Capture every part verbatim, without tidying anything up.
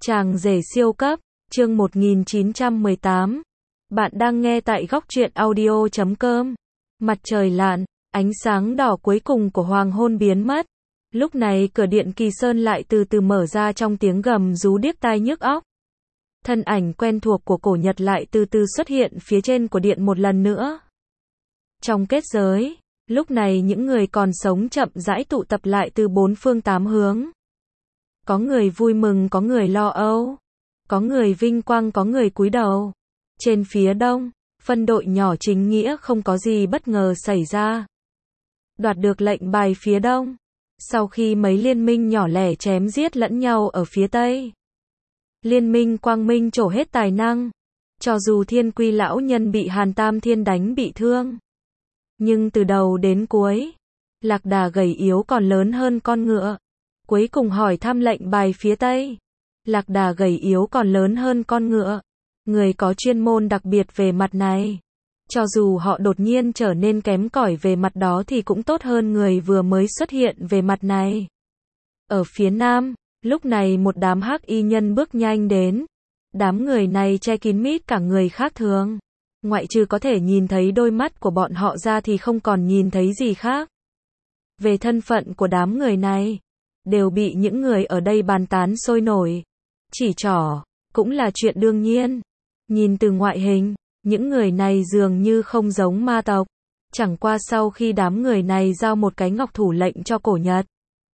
Chàng rể siêu cấp, chương một nghìn chín trăm mười tám. Bạn đang nghe tại góc truyện audio chấm com. Mặt trời lặn, ánh sáng đỏ cuối cùng của hoàng hôn biến mất. Lúc này cửa điện Kỳ Sơn lại từ từ mở ra trong tiếng gầm rú điếc tai nhức óc. Thân ảnh quen thuộc của Cổ Nhật lại từ từ xuất hiện phía trên của điện một lần nữa. Trong kết giới, lúc này những người còn sống chậm rãi tụ tập lại từ bốn phương tám hướng. Có người vui mừng, có người lo âu, có người vinh quang, có người cúi đầu. Trên phía đông, phân đội nhỏ chính nghĩa không có gì bất ngờ xảy ra. Đoạt được lệnh bài phía đông, sau khi mấy liên minh nhỏ lẻ chém giết lẫn nhau ở phía tây. Liên minh Quang Minh trổ hết tài năng, cho dù Thiên Quy lão nhân bị Hàn Tam Thiên đánh bị thương, nhưng từ đầu đến cuối, Lạc Đà gầy yếu còn lớn hơn con ngựa. Cuối cùng hỏi thăm lệnh bài phía tây. Lạc Đà gầy yếu còn lớn hơn con ngựa. Người có chuyên môn đặc biệt về mặt này. Cho dù họ đột nhiên trở nên kém cỏi về mặt đó thì cũng tốt hơn người vừa mới xuất hiện về mặt này. Ở phía nam, lúc này một đám hắc y nhân bước nhanh đến. Đám người này che kín mít cả người khác thường. Ngoại trừ có thể nhìn thấy đôi mắt của bọn họ ra thì không còn nhìn thấy gì khác. Về thân phận của đám người này, đều bị những người ở đây bàn tán sôi nổi. Chỉ trỏ, cũng là chuyện đương nhiên. Nhìn từ ngoại hình, những người này dường như không giống ma tộc. Chẳng qua sau khi đám người này giao một cái ngọc thủ lệnh cho Cổ Nhật.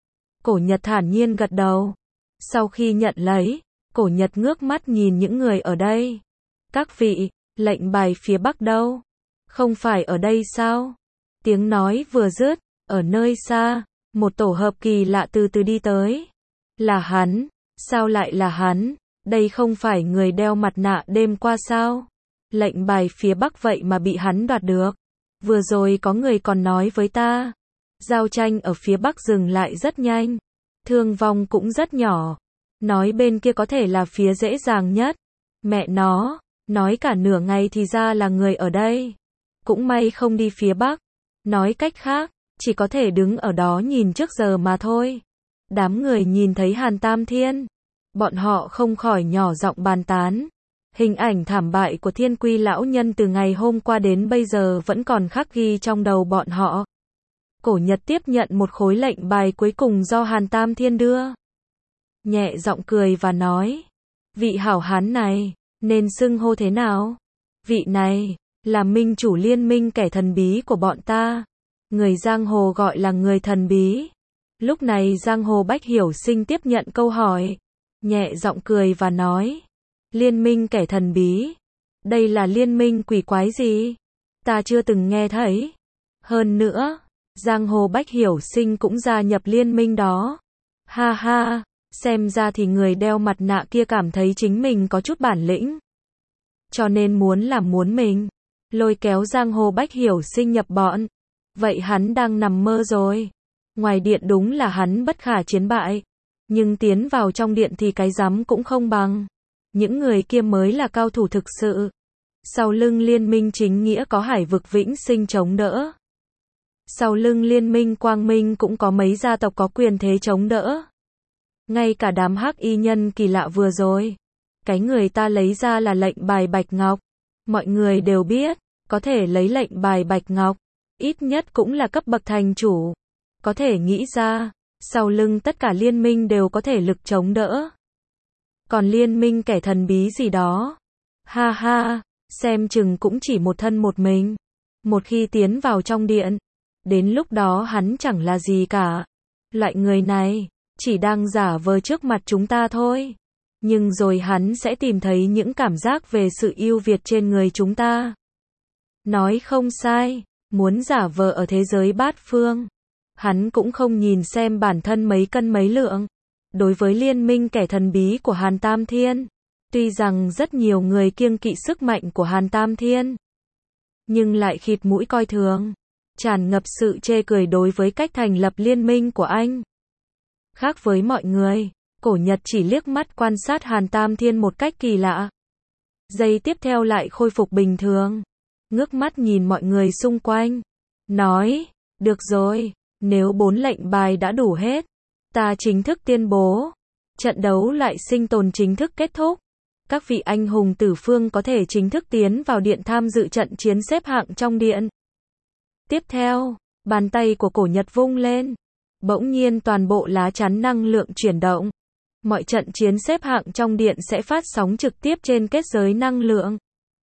Cổ Nhật thản nhiên gật đầu. Sau khi nhận lấy, Cổ Nhật ngước mắt nhìn những người ở đây. Các vị, lệnh bài phía bắc đâu? Không phải ở đây sao? Tiếng nói vừa dứt, ở nơi xa, một tổ hợp kỳ lạ từ từ đi tới. Là hắn, sao lại là hắn? Đây không phải người đeo mặt nạ đêm qua sao? Lệnh bài phía bắc vậy mà bị hắn đoạt được. Vừa rồi có người còn nói với ta, giao tranh ở phía bắc dừng lại rất nhanh, thương vong cũng rất nhỏ. Nói bên kia có thể là phía dễ dàng nhất. Mẹ nó, nói cả nửa ngày thì ra là người ở đây. Cũng may không đi phía bắc. Nói cách khác, chỉ có thể đứng ở đó nhìn trước giờ mà thôi. Đám người nhìn thấy Hàn Tam Thiên, bọn họ không khỏi nhỏ giọng bàn tán. Hình ảnh thảm bại của Thiên Quy lão nhân từ ngày hôm qua đến bây giờ vẫn còn khắc ghi trong đầu bọn họ. Cổ Nhật tiếp nhận một khối lệnh bài cuối cùng do Hàn Tam Thiên đưa. Nhẹ giọng cười và nói, vị hảo hán này, nên xưng hô thế nào? Vị này, là minh chủ liên minh kẻ thần bí của bọn ta. Người giang hồ gọi là người thần bí. Lúc này giang hồ Bách Hiểu Sinh tiếp nhận câu hỏi. Nhẹ giọng cười và nói, liên minh kẻ thần bí. Đây là liên minh quỷ quái gì? Ta chưa từng nghe thấy. Hơn nữa, giang hồ Bách Hiểu Sinh cũng gia nhập liên minh đó. Ha ha, xem ra thì người đeo mặt nạ kia cảm thấy chính mình có chút bản lĩnh. Cho nên muốn làm muốn mình. Lôi kéo giang hồ Bách Hiểu Sinh nhập bọn. Vậy hắn đang nằm mơ rồi. Ngoài điện đúng là hắn bất khả chiến bại. Nhưng tiến vào trong điện thì cái rắm cũng không bằng. Những người kia mới là cao thủ thực sự. Sau lưng liên minh chính nghĩa có Hải Vực Vĩnh Sinh chống đỡ. Sau lưng liên minh Quang Minh cũng có mấy gia tộc có quyền thế chống đỡ. Ngay cả đám hắc y nhân kỳ lạ vừa rồi. Cái người ta lấy ra là lệnh bài Bạch Ngọc. Mọi người đều biết, có thể lấy lệnh bài Bạch Ngọc. Ít nhất cũng là cấp bậc thành chủ. Có thể nghĩ ra, sau lưng tất cả liên minh đều có thể lực chống đỡ. Còn liên minh kẻ thần bí gì đó, ha ha, xem chừng cũng chỉ một thân một mình. Một khi tiến vào trong điện, đến lúc đó hắn chẳng là gì cả. Loại người này, chỉ đang giả vờ trước mặt chúng ta thôi. Nhưng rồi hắn sẽ tìm thấy những cảm giác về sự ưu việt trên người chúng ta. Nói không sai. Muốn giả vờ ở thế giới bát phương. Hắn cũng không nhìn xem bản thân mấy cân mấy lượng. Đối với liên minh kẻ thần bí của Hàn Tam Thiên, tuy rằng rất nhiều người kiêng kỵ sức mạnh của Hàn Tam Thiên, nhưng lại khịt mũi coi thường, tràn ngập sự chê cười đối với cách thành lập liên minh của anh. Khác với mọi người, Cổ Nhật chỉ liếc mắt quan sát Hàn Tam Thiên một cách kỳ lạ. Giây tiếp theo lại khôi phục bình thường. Ngước mắt nhìn mọi người xung quanh. Nói, được rồi, nếu bốn lệnh bài đã đủ hết, ta chính thức tuyên bố. Trận đấu lại sinh tồn chính thức kết thúc. Các vị anh hùng tử phương có thể chính thức tiến vào điện tham dự trận chiến xếp hạng trong điện. Tiếp theo, bàn tay của cổ Nhật vung lên. Bỗng nhiên toàn bộ lá chắn năng lượng chuyển động. Mọi trận chiến xếp hạng trong điện sẽ phát sóng trực tiếp trên kết giới năng lượng.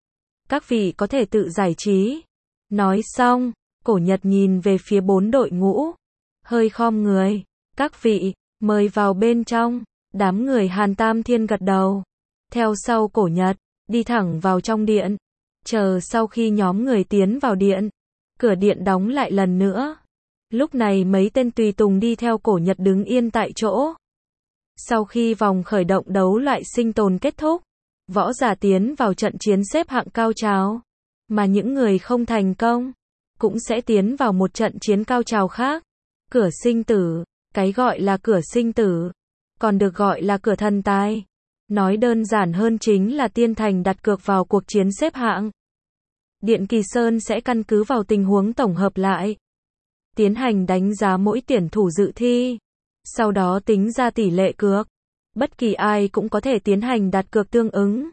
Các vị có thể tự giải trí. Nói xong, cổ Nhật nhìn về phía bốn đội ngũ. Hơi khom người. Các vị, mời vào bên trong. Đám người Hàn Tam Thiên gật đầu. Theo sau cổ Nhật, đi thẳng vào trong điện. Chờ sau khi nhóm người tiến vào điện, cửa điện đóng lại lần nữa. Lúc này mấy tên tùy tùng đi theo cổ Nhật đứng yên tại chỗ. Sau khi vòng khởi động đấu loại sinh tồn kết thúc, võ giả tiến vào trận chiến xếp hạng cao trào. Mà những người không thành công, cũng sẽ tiến vào một trận chiến cao trào khác. Cửa sinh tử, cái gọi là cửa sinh tử, còn được gọi là cửa thần tài. Nói đơn giản hơn chính là tiên thành đặt cược vào cuộc chiến xếp hạng. Điện Kỳ Sơn sẽ căn cứ vào tình huống tổng hợp lại, tiến hành đánh giá mỗi tuyển thủ dự thi, sau đó tính ra tỷ lệ cược. Bất kỳ ai cũng có thể tiến hành đặt cược tương ứng.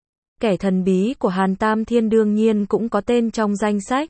Kẻ thần bí của Hàn Tam Thiên đương nhiên cũng có tên trong danh sách.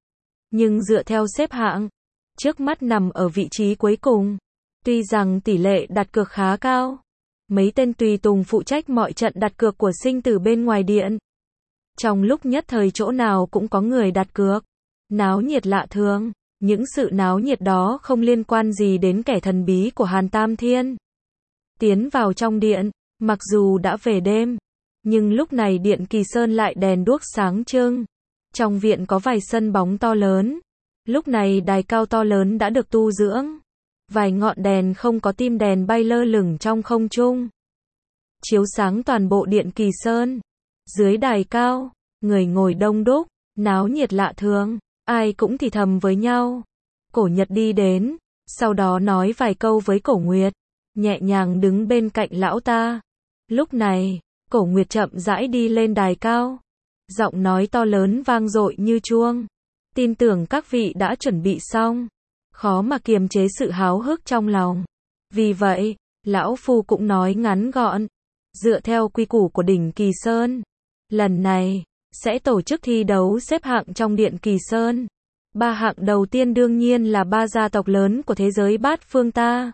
Nhưng dựa theo xếp hạng, trước mắt nằm ở vị trí cuối cùng. Tuy rằng tỷ lệ đặt cược khá cao, mấy tên tùy tùng phụ trách mọi trận đặt cược của sinh tử bên ngoài điện. Trong lúc nhất thời chỗ nào cũng có người đặt cược. Náo nhiệt lạ thường. Những sự náo nhiệt đó không liên quan gì đến kẻ thần bí của Hàn Tam Thiên. Tiến vào trong điện, mặc dù đã về đêm, nhưng lúc này điện Kỳ Sơn lại đèn đuốc sáng trưng. Trong viện có vài sân bóng to lớn. Lúc này đài cao to lớn đã được tu dưỡng. Vài ngọn đèn không có tim đèn bay lơ lửng trong không trung, chiếu sáng toàn bộ điện Kỳ Sơn. Dưới đài cao, người ngồi đông đúc, náo nhiệt lạ thường, ai cũng thì thầm với nhau. Cổ Nhật đi đến, sau đó nói vài câu với Cổ Nguyệt, nhẹ nhàng đứng bên cạnh lão ta. Lúc này, Cổ Nguyệt chậm rãi đi lên đài cao, giọng nói to lớn vang dội như chuông. Tin tưởng các vị đã chuẩn bị xong. Khó mà kiềm chế sự háo hức trong lòng. Vì vậy, lão phu cũng nói ngắn gọn. Dựa theo quy củ của đỉnh Kỳ Sơn, lần này sẽ tổ chức thi đấu xếp hạng trong điện Kỳ Sơn. Ba hạng đầu tiên đương nhiên là ba gia tộc lớn của thế giới bát phương ta.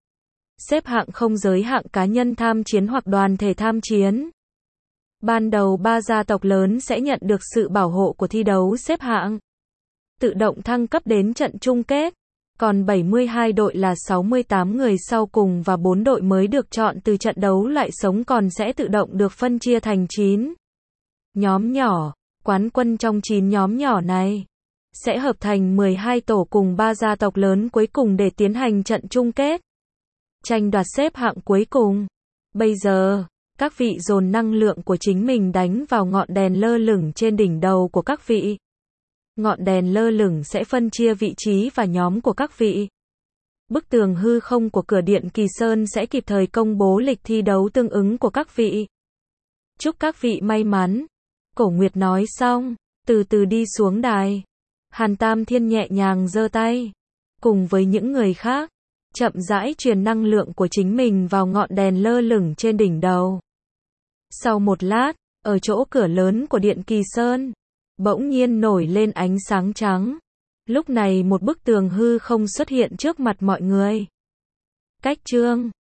Xếp hạng không giới hạn cá nhân tham chiến hoặc đoàn thể tham chiến. Ban đầu ba gia tộc lớn sẽ nhận được sự bảo hộ của thi đấu xếp hạng, tự động thăng cấp đến trận chung kết. Còn bảy mươi hai đội là sáu mươi tám người sau cùng và bốn đội mới được chọn từ trận đấu loại sống còn sẽ tự động được phân chia thành chín nhóm nhỏ. Quán quân trong chín nhóm nhỏ này sẽ hợp thành mười hai tổ cùng ba gia tộc lớn cuối cùng để tiến hành trận chung kết, tranh đoạt xếp hạng cuối cùng. Bây giờ, các vị dồn năng lượng của chính mình đánh vào ngọn đèn lơ lửng trên đỉnh đầu của các vị. Ngọn đèn lơ lửng sẽ phân chia vị trí và nhóm của các vị. Bức tường hư không của cửa điện Kỳ Sơn sẽ kịp thời công bố lịch thi đấu tương ứng của các vị. Chúc các vị may mắn. Cổ Nguyệt nói xong, từ từ đi xuống đài. Hàn Tam Thiên nhẹ nhàng giơ tay, cùng với những người khác, chậm rãi truyền năng lượng của chính mình vào ngọn đèn lơ lửng trên đỉnh đầu. Sau một lát, ở chỗ cửa lớn của điện Kỳ Sơn, bỗng nhiên nổi lên ánh sáng trắng. Lúc này một bức tường hư không xuất hiện trước mặt mọi người. Cách chương